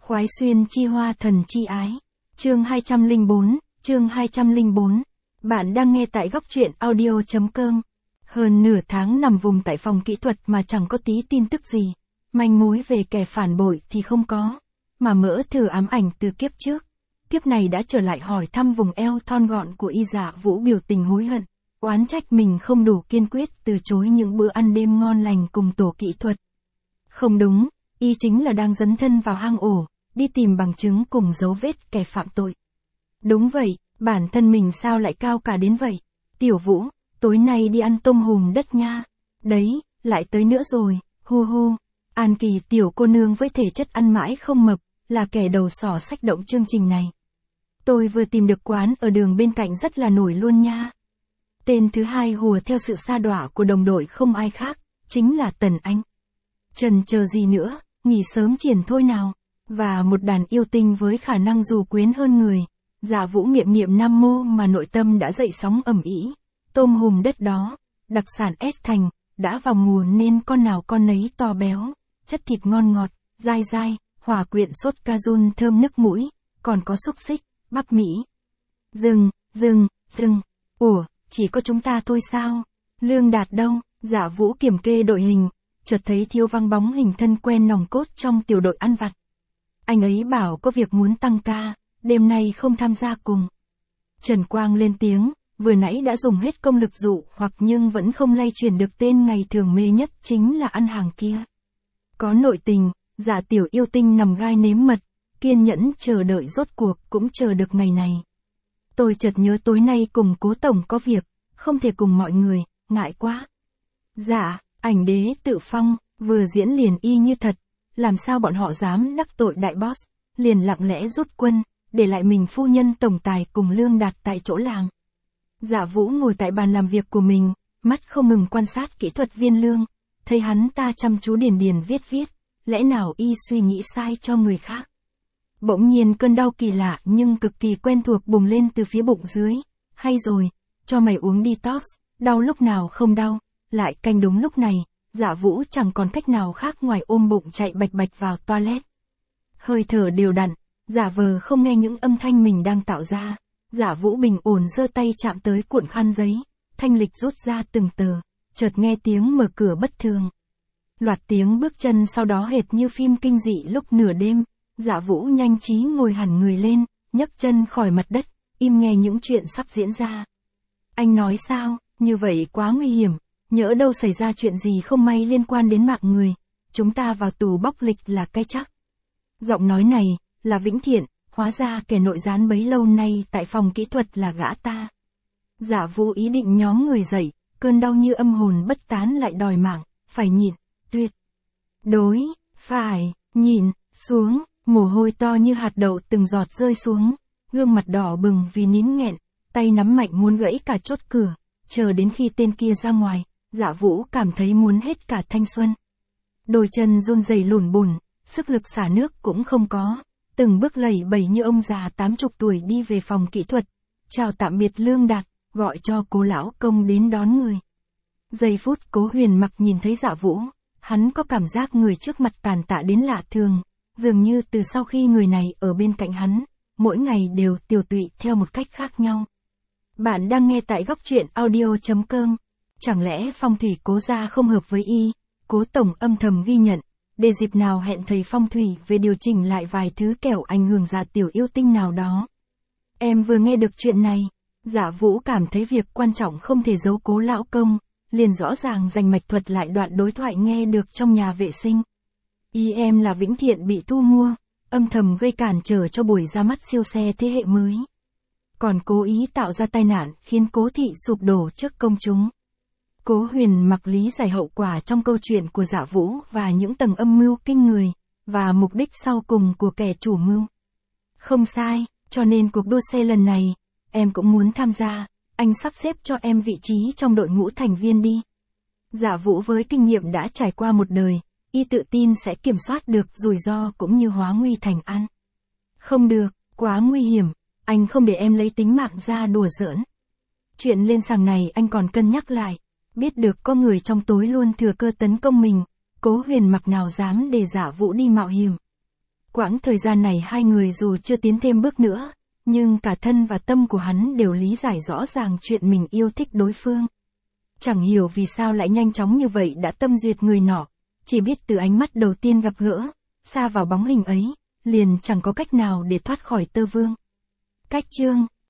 Khoái xuyên chi hoa thần chi ái. Chương 204. Bạn đang nghe tại góc truyện audio.com. Hơn nửa tháng nằm vùng tại phòng kỹ thuật mà chẳng có tí tin tức gì. Manh mối về kẻ phản bội thì không có. Mà mỡ thử ám ảnh từ kiếp trước. Kiếp này đã trở lại hỏi thăm vùng eo thon gọn của y Dạ Vũ, biểu tình hối hận. Oán trách mình không đủ kiên quyết từ chối những bữa ăn đêm ngon lành cùng tổ kỹ thuật. Không đúng, y chính là đang dấn thân vào hang ổ, đi tìm bằng chứng cùng dấu vết kẻ phạm tội. Đúng vậy, bản thân mình sao lại cao cả đến vậy? Tiểu Vũ, tối nay đi ăn tôm hùm đất nha. Đấy, lại tới nữa rồi, hu hu. An Kỳ tiểu cô nương với thể chất ăn mãi không mập, là kẻ đầu sỏ xách động chương trình này. Tôi vừa tìm được quán ở đường bên cạnh rất là nổi luôn nha. Tên thứ hai hùa theo sự sa đọa của đồng đội không ai khác, chính là Tần Anh. Chần chờ gì nữa, nghỉ sớm triển thôi nào. Và một đàn yêu tinh với khả năng dù quyến hơn người. Dạ Vũ miệng niệm Nam Mô mà nội tâm đã dậy sóng ầm ĩ. Tôm hùm đất đó, đặc sản S Thành, đã vào mùa nên con nào con nấy to béo, chất thịt ngon ngọt, dai dai, hòa quyện sốt cajun thơm nức mũi, còn có xúc xích, bắp Mỹ. Dừng. Ủa, chỉ có chúng ta thôi sao? Lương Đạt đâu? Dạ Vũ kiểm kê đội hình, chợt thấy thiếu vắng bóng hình thân quen nòng cốt trong tiểu đội ăn vặt. Anh ấy bảo có việc muốn tăng ca, đêm nay không tham gia cùng. Trần Quang lên tiếng, vừa nãy đã dùng hết công lực dụ hoặc nhưng vẫn không lay chuyển được tên ngày thường mê nhất chính là ăn hàng kia. Có nội tình, Dạ tiểu yêu tinh nằm gai nếm mật, kiên nhẫn chờ đợi rốt cuộc cũng chờ được ngày này. Tôi chợt nhớ tối nay cùng Cố tổng có việc, không thể cùng mọi người, ngại quá. Dạ, ảnh đế tự phong, vừa diễn liền y như thật, làm sao bọn họ dám đắc tội đại boss, liền lặng lẽ rút quân, để lại mình phu nhân tổng tài cùng Lương Đạt tại chỗ làng. Dạ Vũ ngồi tại bàn làm việc của mình, mắt không ngừng quan sát kỹ thuật viên Lương, thấy hắn ta chăm chú điền viết, lẽ nào y suy nghĩ sai cho người khác. Bỗng nhiên cơn đau kỳ lạ nhưng cực kỳ quen thuộc bùng lên từ phía bụng dưới. Hay rồi, cho mày uống detox, đau lúc nào không đau, lại canh đúng lúc này, Dạ Vũ chẳng còn cách nào khác ngoài ôm bụng chạy bạch bạch vào toilet. Hơi thở đều đặn, giả vờ không nghe những âm thanh mình đang tạo ra. Dạ Vũ bình ổn giơ tay chạm tới cuộn khăn giấy, thanh lịch rút ra từng tờ, chợt nghe tiếng mở cửa bất thường. Loạt tiếng bước chân sau đó hệt như phim kinh dị lúc nửa đêm. Dạ Vũ nhanh trí ngồi hẳn người lên, nhấc chân khỏi mặt đất, im nghe những chuyện sắp diễn ra. Anh nói sao, như vậy quá nguy hiểm, nhỡ đâu xảy ra chuyện gì không may liên quan đến mạng người, chúng ta vào tù bóc lịch là cái chắc. Giọng nói này, là Vĩnh Thiện, hóa ra kẻ nội gián bấy lâu nay tại phòng kỹ thuật là gã ta. Dạ Vũ ý định nhóm người dậy, cơn đau như âm hồn bất tán lại đòi mạng, phải nhịn, tuyệt đối, phải, nhịn, xuống. Mồ hôi to như hạt đậu từng giọt rơi xuống, gương mặt đỏ bừng vì nín nghẹn, tay nắm mạnh muốn gãy cả chốt cửa, chờ đến khi tên kia ra ngoài, Dạ Vũ cảm thấy muốn hết cả thanh xuân. Đôi chân run rẩy lủn bủn, sức lực xả nước cũng không có, từng bước lẩy bẩy như ông già 80 tuổi đi về phòng kỹ thuật, chào tạm biệt Lương Đạt, gọi cho Cố lão công đến đón người. Giây phút Cố Huyền Mặc nhìn thấy Dạ Vũ, hắn có cảm giác người trước mặt tàn tạ đến lạ thường. Dường như từ sau khi người này ở bên cạnh hắn, mỗi ngày đều tiều tụy theo một cách khác nhau. Bạn đang nghe tại góc truyện audio.com. Chẳng lẽ phong thủy Cố gia không hợp với y? Cố tổng âm thầm ghi nhận, để dịp nào hẹn thầy phong thủy về điều chỉnh lại vài thứ kẻo ảnh hưởng Dạ tiểu yêu tinh nào đó. Em vừa nghe được chuyện này, Dạ Vũ cảm thấy việc quan trọng không thể giấu Cố lão công, liền rõ ràng dành mạch thuật lại đoạn đối thoại nghe được trong nhà vệ sinh. Ý em là Vĩnh Thiện bị thu mua, âm thầm gây cản trở cho buổi ra mắt siêu xe thế hệ mới. Còn cố ý tạo ra tai nạn khiến Cố thị sụp đổ trước công chúng. Cố Huyền Mặc lý giải hậu quả trong câu chuyện của Dạ Vũ và những tầng âm mưu kinh người, và mục đích sau cùng của kẻ chủ mưu. Không sai, cho nên cuộc đua xe lần này, em cũng muốn tham gia, anh sắp xếp cho em vị trí trong đội ngũ thành viên đi. Dạ Vũ với kinh nghiệm đã trải qua một đời. Y tự tin sẽ kiểm soát được rủi ro cũng như hóa nguy thành an. Không được, quá nguy hiểm, anh không để em lấy tính mạng ra đùa giỡn. Chuyện lên sàng này anh còn cân nhắc lại, biết được có người trong tối luôn thừa cơ tấn công mình, Cố Huyền Mặc nào dám để Dạ Vũ đi mạo hiểm. Quãng thời gian này hai người dù chưa tiến thêm bước nữa, nhưng cả thân và tâm của hắn đều lý giải rõ ràng chuyện mình yêu thích đối phương. Chẳng hiểu vì sao lại nhanh chóng như vậy đã tâm duyệt người nọ, chỉ biết từ ánh mắt đầu tiên gặp gỡ, sa vào bóng hình ấy, liền chẳng có cách nào để thoát khỏi Tơ Vương. Cách chương